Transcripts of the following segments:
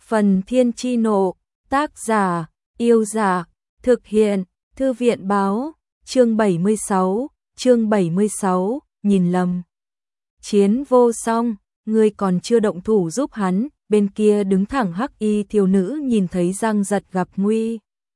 Phần Thiên Chi Nộ, tác giả, Yêu Dạ, thực hiện, Thư viện Báo, chương 76, nhìn lầm. Chiến vô song, ngươi còn chưa động thủ giúp hắn, bên kia đứng thẳng hắc y thiếu nữ nhìn thấy Giang Giật gặp nguy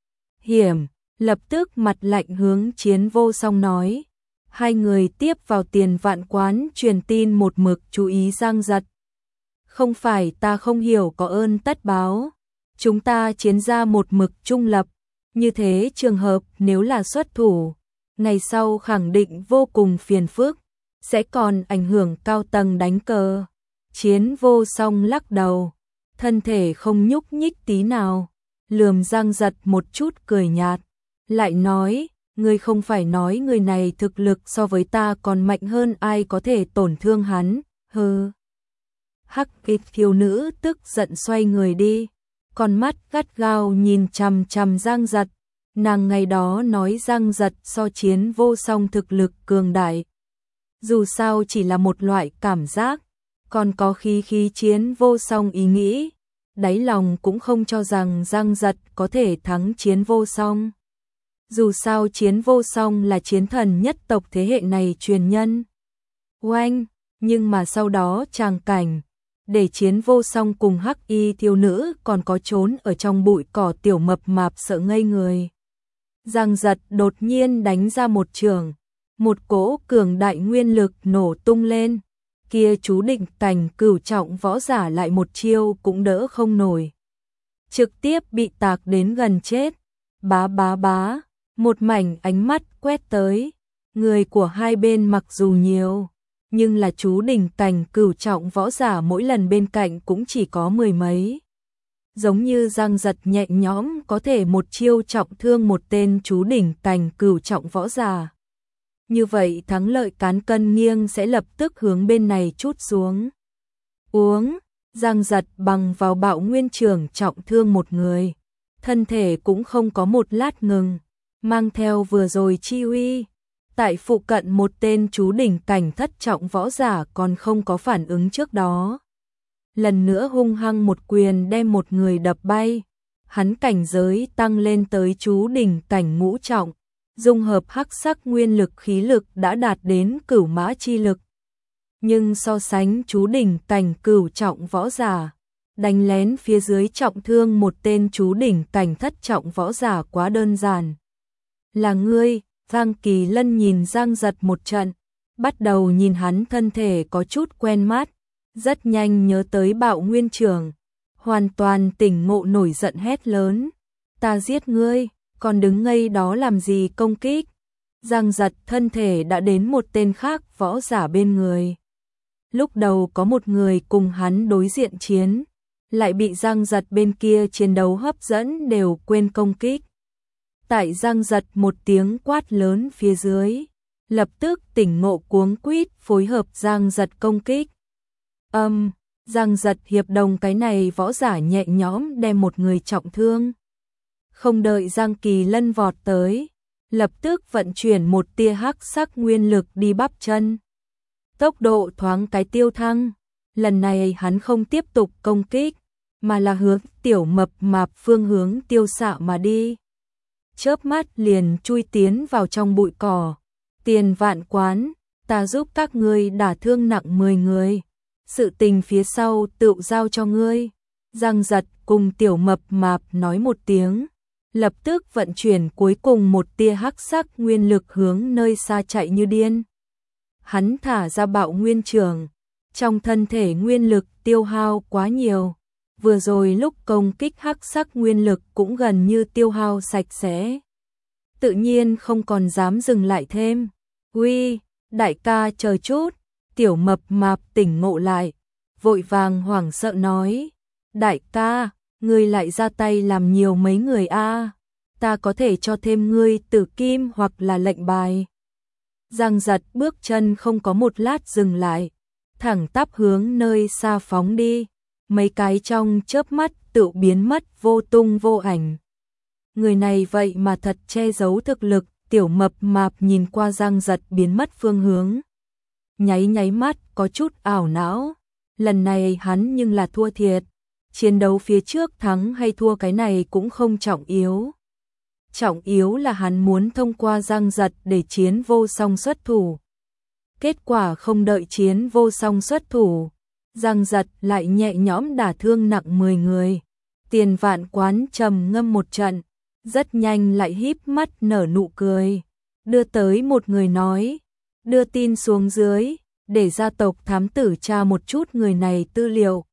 hiểm, lập tức mặt lạnh hướng Chiến vô song nói. Hai người tiếp vào Tiền Vạn quán truyền tin một mực chú ý Giang Giật. Không phải ta không hiểu có ơn tất báo, chúng ta Chiến gia một mực trung lập, như thế trường hợp nếu là xuất thủ, ngày sau khẳng định vô cùng phiền phức, sẽ còn ảnh hưởng cao tầng đánh cờ. Chiến vô song lắc đầu, thân thể không nhúc nhích tí nào, lườm Giang Giật một chút cười nhạt, lại nói, ngươi không phải nói người này thực lực so với ta còn mạnh hơn, ai có thể tổn thương hắn, hừ. Hắc y thiếu nữ tức giận xoay người đi, con mắt gắt gao nhìn chằm chằm Giang Giật, nàng ngày đó nói Giang Giật so Chiến vô song thực lực cường đại. Dù sao chỉ là một loại cảm giác, còn có khí Chiến vô song ý nghĩ, đáy lòng cũng không cho rằng Giang Giật có thể thắng Chiến vô song. Dù sao Chiến vô song là chiến thần nhất tộc thế hệ này truyền nhân. Oanh, nhưng mà sau đó tràng cảnh, để Chiến vô song cùng hắc y thiếu nữ còn có trốn ở trong bụi cỏ tiểu mập mạp sợ ngây người. Giang Giật đột nhiên đánh ra một trường, một cỗ cường đại nguyên lực nổ tung lên, kia chú định cảnh cửu trọng võ giả lại một chiêu cũng đỡ không nổi. Trực tiếp bị tạc đến gần chết, bá bá bá, một mảnh ánh mắt quét tới, người của hai bên mặc dù nhiều, nhưng là chú đỉnh cảnh cửu trọng võ giả mỗi lần bên cạnh cũng chỉ có mười mấy. Giống như Giang Giật nhẹ nhõm có thể một chiêu trọng thương một tên chú đỉnh cảnh cửu trọng võ giả. Như vậy thắng lợi cán cân nghiêng sẽ lập tức hướng bên này chút xuống. Uống, Giang Giật bằng vào bạo nguyên trường trọng thương một người. Thân thể cũng không có một lát ngừng, mang theo vừa rồi chi uy. Tại phụ cận một tên chú đỉnh cảnh thất trọng võ giả còn không có phản ứng trước đó. Lần nữa hung hăng một quyền đem một người đập bay. Hắn cảnh giới tăng lên tới chú đỉnh cảnh ngũ trọng. Dung hợp hắc sắc nguyên lực khí lực đã đạt đến cửu mã chi lực. Nhưng so sánh chú đỉnh cảnh cửu trọng võ giả, đánh lén phía dưới trọng thương một tên chú đỉnh cảnh thất trọng võ giả quá đơn giản. Là ngươi, Giang Kỳ Lân nhìn Giang Giật một trận, bắt đầu nhìn hắn thân thể có chút quen mắt, rất nhanh nhớ tới bạo nguyên trường, hoàn toàn tỉnh ngộ nổi giận hét lớn. Ta giết ngươi, còn đứng ngây đó làm gì công kích? Giang Giật thân thể đã đến một tên khác võ giả bên người. Lúc đầu có một người cùng hắn đối diện chiến, lại bị Giang Giật bên kia chiến đấu hấp dẫn đều quên công kích. Tại Giang Giật một tiếng quát lớn phía dưới, lập tức tỉnh ngộ cuống quýt phối hợp Giang Giật công kích. Giang Giật hiệp đồng cái này võ giả nhẹ nhõm đem một người trọng thương. Không đợi Giang Kỳ Lân vọt tới, lập tức vận chuyển một tia hắc sắc nguyên lực đi bắp chân. Tốc độ thoáng cái tiêu thăng, lần này hắn không tiếp tục công kích, mà là hướng tiểu mập mạp phương hướng tiêu xạ mà đi. Chớp mắt liền chui tiến vào trong bụi cỏ. Tiền Vạn quán, ta giúp các ngươi đả thương nặng 10 người. Sự tình phía sau tự giao cho ngươi. Giang Giật cùng tiểu mập mạp nói một tiếng, lập tức vận chuyển cuối cùng một tia hắc sắc nguyên lực hướng nơi xa chạy như điên. Hắn thả ra bạo nguyên trường, trong thân thể nguyên lực tiêu hao quá nhiều. Vừa rồi lúc công kích hắc sắc nguyên lực cũng gần như tiêu hao sạch sẽ. Tự nhiên không còn dám dừng lại thêm. Uy, đại ca chờ chút, tiểu mập mạp tỉnh ngộ lại, vội vàng hoảng sợ nói. Đại ca, ngươi lại ra tay làm nhiều mấy người a, ta có thể cho thêm ngươi tử kim hoặc là lệnh bài. Giang Giật bước chân không có một lát dừng lại, thẳng tắp hướng nơi xa phóng đi. Mấy cái trong chớp mắt tự biến mất vô tung vô ảnh. Người này vậy mà thật che giấu thực lực, tiểu mập mạp nhìn qua Giang Giật biến mất phương hướng. Nháy mắt có chút ảo não, lần này hắn nhưng là thua thiệt. chiến đấu phía trước thắng hay thua cái này cũng không trọng yếu. Trọng yếu là hắn muốn thông qua Giang Giật để Chiến Vô Song xuất thủ. Kết quả không đợi Chiến Vô Song xuất thủ, Giang Giật lại nhẹ nhõm đả thương nặng 10 người. Tiền Vạn Quán trầm ngâm một trận, rất nhanh lại híp mắt nở nụ cười, đưa tới một người nói, đưa tin xuống dưới, để gia tộc thám tử tra một chút người này tư liệu.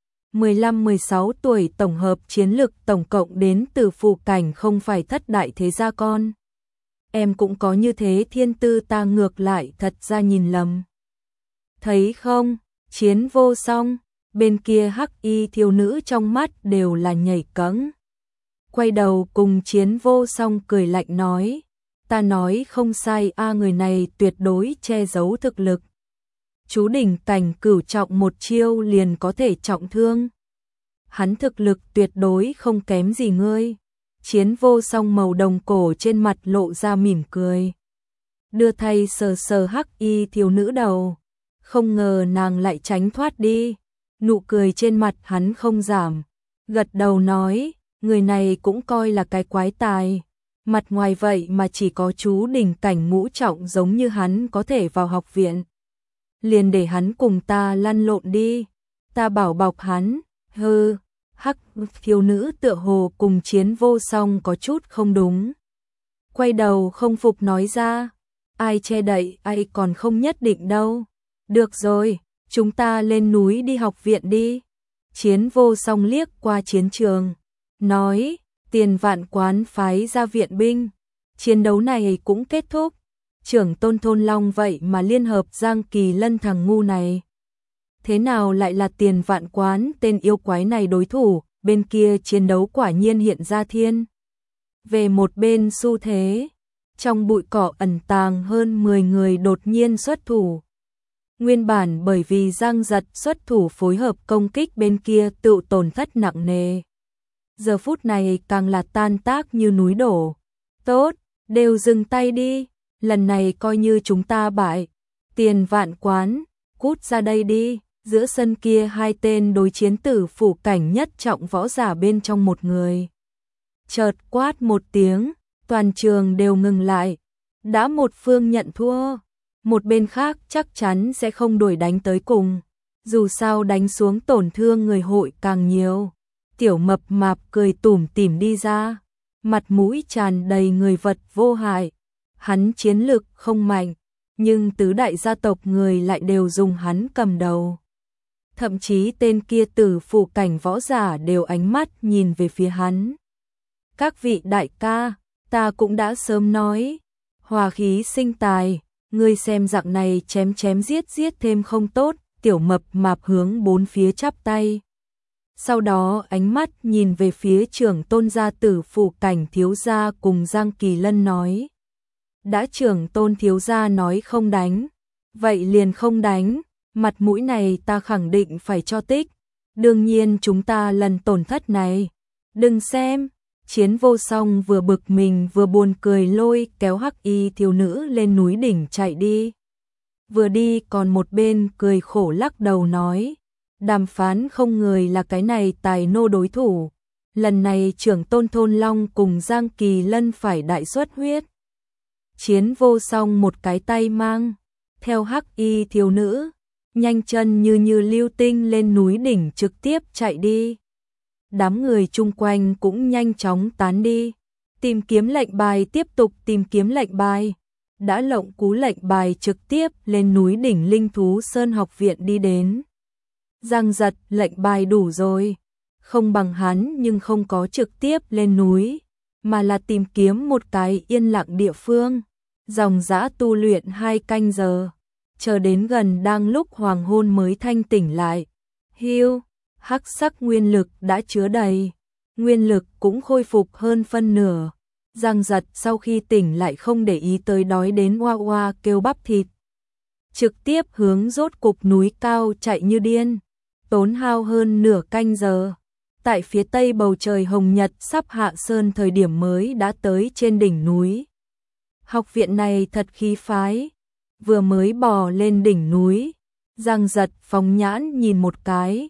15-16 tuổi tổng hợp chiến lực tổng cộng đến từ phù cảnh không phải thất đại thế gia con. Em cũng có như thế thiên tư, ta ngược lại thật ra nhìn lầm. Thấy không, Chiến Vô Song, bên kia hắc y thiếu nữ trong mắt đều là nhảy cẫng. Quay đầu cùng Chiến Vô Song cười lạnh nói, ta nói không sai a, người này tuyệt đối che giấu thực lực. Chú đỉnh cảnh cửu trọng một chiêu liền có thể trọng thương. Hắn thực lực tuyệt đối không kém gì ngươi. Chiến Vô Song màu đồng cổ trên mặt lộ ra mỉm cười, đưa tay sờ sờ hắc y thiếu nữ đầu, không ngờ nàng lại tránh thoát đi. Nụ cười trên mặt hắn không giảm, gật đầu nói, người này cũng coi là cái quái tài. Mặt ngoài vậy mà chỉ có chú đỉnh cảnh ngũ trọng giống như hắn có thể vào học viện. Liền để hắn cùng ta lăn lộn đi, ta bảo bọc hắn. Hừ. Hắc thiếu nữ tựa hồ cùng Chiến Vô Song có chút không đúng. Quay đầu không phục nói ra, ai che đậy ai còn không nhất định đâu. Được rồi, chúng ta lên núi đi học viện đi. Chiến Vô Song liếc qua chiến trường, nói, Tiền Vạn Quán phái ra viện binh. Chiến đấu này cũng kết thúc. Trưởng tôn thôn Long vậy mà liên hợp Giang Kỳ Lân thằng ngu này. Thế nào lại là Tiền Vạn Quán tên yêu quái này đối thủ, bên kia chiến đấu quả nhiên hiện ra thiên. Về một bên xu thế, trong bụi cỏ ẩn tàng hơn 10 người đột nhiên xuất thủ. Nguyên bản bởi vì Giang Giật xuất thủ phối hợp công kích bên kia tự tổn thất nặng nề. Giờ phút này càng là tan tác như núi đổ. Tốt, đều dừng tay đi, lần này coi như chúng ta bại. Tiền Vạn Quán, cút ra đây đi. Giữa sân kia hai tên đối chiến tử phủ cảnh nhất trọng võ giả bên trong một người. Chợt quát một tiếng, toàn trường đều ngừng lại. Đã một phương nhận thua, một bên khác chắc chắn sẽ không đuổi đánh tới cùng. Dù sao đánh xuống tổn thương người hội càng nhiều. Tiểu mập mạp cười tủm tỉm đi ra, mặt mũi tràn đầy người vật vô hại. Hắn chiến lực không mạnh, nhưng tứ đại gia tộc người lại đều dùng hắn cầm đầu. Thậm chí tên kia tử phủ cảnh võ giả đều ánh mắt nhìn về phía hắn. Các vị đại ca, ta cũng đã sớm nói, hòa khí sinh tài, ngươi xem dạng này chém chém giết giết thêm không tốt. Tiểu mập mạp hướng bốn phía chắp tay. Sau đó ánh mắt nhìn về phía trưởng tôn gia tử phủ cảnh thiếu gia cùng Giang Kỳ Lân nói. Đã trưởng tôn thiếu gia nói không đánh, vậy liền không đánh. Mặt mũi này ta khẳng định phải cho tích. Đương nhiên chúng ta lần tổn thất này. Đừng xem. Chiến Vô Song vừa bực mình vừa buồn cười lôi kéo hắc y thiếu nữ lên núi đỉnh chạy đi. Vừa đi còn một bên cười khổ lắc đầu nói. Đàm phán không người là cái này tài nô đối thủ. Lần này trưởng tôn thôn Long cùng Giang Kỳ Lân phải đại xuất huyết. Chiến Vô Song một cái tay mang theo hắc y thiếu nữ, nhanh chân như lưu tinh lên núi đỉnh trực tiếp chạy đi. Đám người chung quanh cũng nhanh chóng tán đi, tìm kiếm lệnh bài, tiếp tục tìm kiếm lệnh bài. Đã lộng cú lệnh bài trực tiếp lên núi đỉnh Linh Thú Sơn học viện đi đến. Giang Giật, lệnh bài đủ rồi, không bằng hắn nhưng không có trực tiếp lên núi, mà là tìm kiếm một cái yên lặng địa phương, dòng dã tu luyện 2 canh giờ. Chờ đến gần đang lúc hoàng hôn mới thanh tỉnh lại. Hưu, hắc sắc nguyên lực đã chứa đầy, nguyên lực cũng khôi phục hơn phân nửa. Giang Giật sau khi tỉnh lại không để ý tới đói đến oa oa kêu bắp thịt. Trực tiếp hướng rốt cục núi cao chạy như điên, tốn hao hơn nửa canh giờ. Tại phía tây bầu trời hồng nhật sắp hạ sơn thời điểm mới đã tới trên đỉnh núi. Học viện này thật khí phái. Vừa mới bò lên đỉnh núi, Giang Giật phóng nhãn nhìn một cái,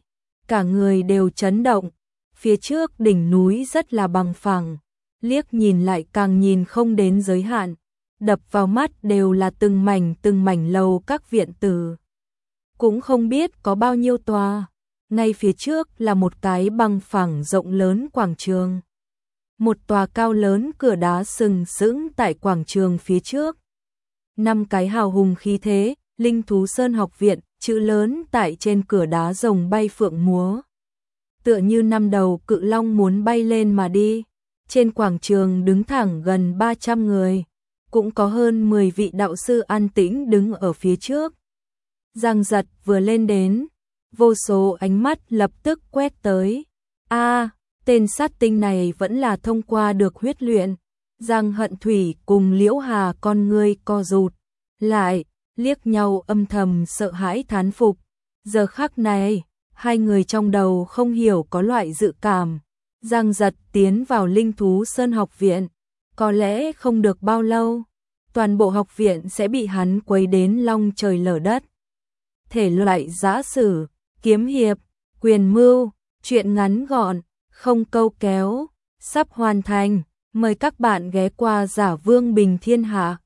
cả người đều chấn động. Phía trước đỉnh núi rất là bằng phẳng, liếc nhìn lại càng nhìn không đến giới hạn, đập vào mắt đều là từng mảnh lầu các viện tử. Cũng không biết có bao nhiêu tòa, ngay phía trước là một cái bằng phẳng rộng lớn quảng trường. Một tòa cao lớn cửa đá sừng sững tại quảng trường phía trước. 5 cái hào hùng khí thế, Linh Thú Sơn học viện, chữ lớn tại trên cửa đá rồng bay phượng múa. Tựa như 5 đầu cự long muốn bay lên mà đi. Trên quảng trường đứng thẳng gần 300 người, cũng có hơn 10 vị đạo sư an tĩnh đứng ở phía trước. Giang Giật vừa lên đến, vô số ánh mắt lập tức quét tới. Tên sát tinh này vẫn là thông qua được huyết luyện. Giang Hận Thủy cùng Liễu Hà con ngươi co rụt lại, liếc nhau âm thầm sợ hãi thán phục. Giờ khắc này, hai người trong đầu không hiểu có loại dự cảm. Giang Giật tiến vào Linh Thú Sơn học viện, có lẽ không được bao lâu, toàn bộ học viện sẽ bị hắn quấy đến long trời lở đất. Thể loại giã sử, kiếm hiệp, quyền mưu, truyện ngắn gọn, không câu kéo, sắp hoàn thành. Mời các bạn ghé qua Giả Vương Bình Thiên Hạ.